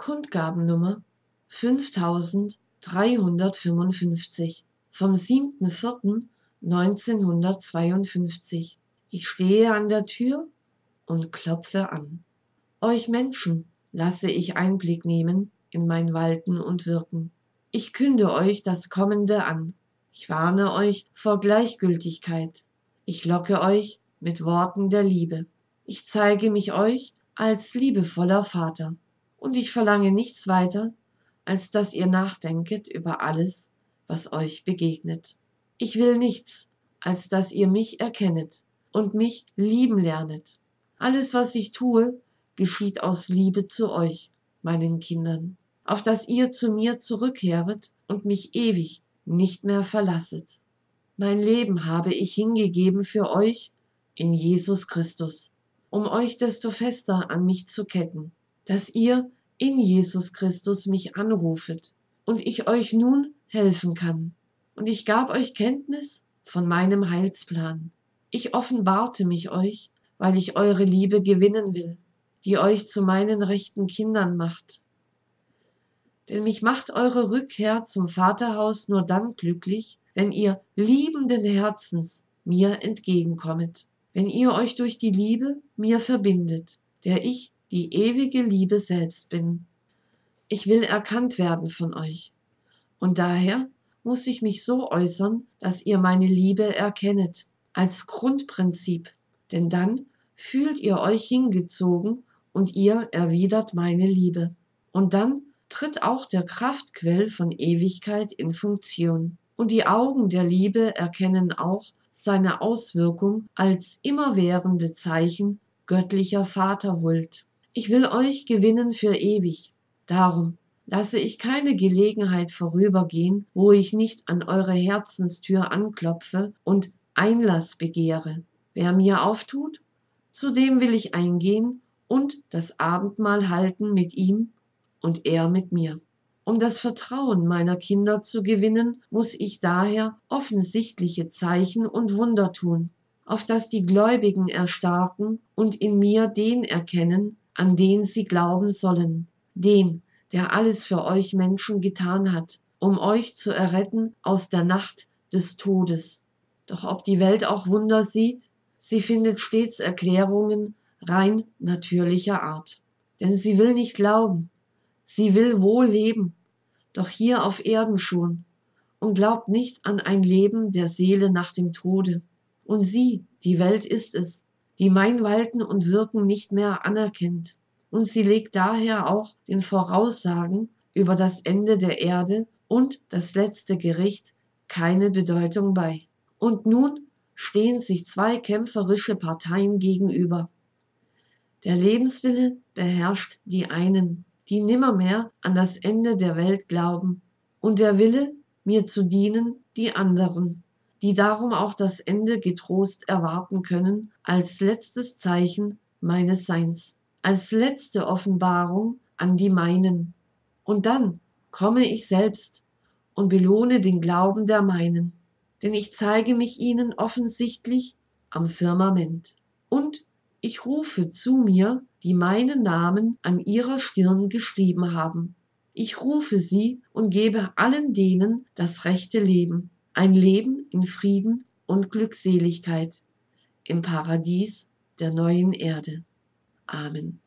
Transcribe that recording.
Kundgabennummer 5355 vom 7.4.1952. Ich stehe an der Tür und klopfe an. Euch Menschen lasse ich Einblick nehmen in mein Walten und Wirken. Ich künde euch das Kommende an. Ich warne euch vor Gleichgültigkeit. Ich locke euch mit Worten der Liebe. Ich zeige mich euch als liebevoller Vater. Und ich verlange nichts weiter, als dass ihr nachdenket über alles, was euch begegnet. Ich will nichts, als dass ihr mich erkennet und mich lieben lernet. Alles, was ich tue, geschieht aus Liebe zu euch, meinen Kindern, auf dass ihr zu mir zurückkehret und mich ewig nicht mehr verlasset. Mein Leben habe ich hingegeben für euch in Jesus Christus, um euch desto fester an mich zu ketten, dass ihr in Jesus Christus mich anrufet und ich euch nun helfen kann. Und ich gab euch Kenntnis von meinem Heilsplan. Ich offenbarte mich euch, weil ich eure Liebe gewinnen will, die euch zu meinen rechten Kindern macht. Denn mich macht eure Rückkehr zum Vaterhaus nur dann glücklich, wenn ihr liebenden Herzens mir entgegenkommet, wenn ihr euch durch die Liebe mir verbindet, der ich die ewige Liebe selbst bin. Ich will erkannt werden von euch, und daher muss ich mich so äußern, dass ihr meine Liebe erkennet, als Grundprinzip, denn dann fühlt ihr euch hingezogen und ihr erwidert meine Liebe. Und dann tritt auch der Kraftquell von Ewigkeit in Funktion. Und die Augen der Liebe erkennen auch seine Auswirkung als immerwährende Zeichen göttlicher Vaterhuld. Ich will euch gewinnen für ewig. Darum lasse ich keine Gelegenheit vorübergehen, wo ich nicht an eure Herzenstür anklopfe und Einlass begehre. Wer mir auftut, zu dem will ich eingehen und das Abendmahl halten mit ihm und er mit mir. Um das Vertrauen meiner Kinder zu gewinnen, muss ich daher offensichtliche Zeichen und Wunder tun, auf dass die Gläubigen erstarken und in mir den erkennen, an den sie glauben sollen, den, der alles für euch Menschen getan hat, um euch zu erretten aus der Nacht des Todes. Doch ob die Welt auch Wunder sieht, sie findet stets Erklärungen rein natürlicher Art. Denn sie will nicht glauben, sie will wohl leben, doch hier auf Erden schon, und glaubt nicht an ein Leben der Seele nach dem Tode. Und sie, die Welt ist es, die mein Walten und Wirken nicht mehr anerkennt. Und sie legt daher auch den Voraussagen über das Ende der Erde und das letzte Gericht keine Bedeutung bei. Und nun stehen sich zwei kämpferische Parteien gegenüber. Der Lebenswille beherrscht die einen, die nimmermehr an das Ende der Welt glauben, und der Wille, mir zu dienen, die anderen, die darum auch das Ende getrost erwarten können, als letztes Zeichen meines Seins, als letzte Offenbarung an die meinen. Und dann komme ich selbst und belohne den Glauben der meinen, denn ich zeige mich ihnen offensichtlich am Firmament. Und ich rufe zu mir, die meinen Namen an ihrer Stirn geschrieben haben. Ich rufe sie und gebe allen denen das rechte Leben, ein Leben in Frieden und Glückseligkeit im Paradies der neuen Erde. Amen.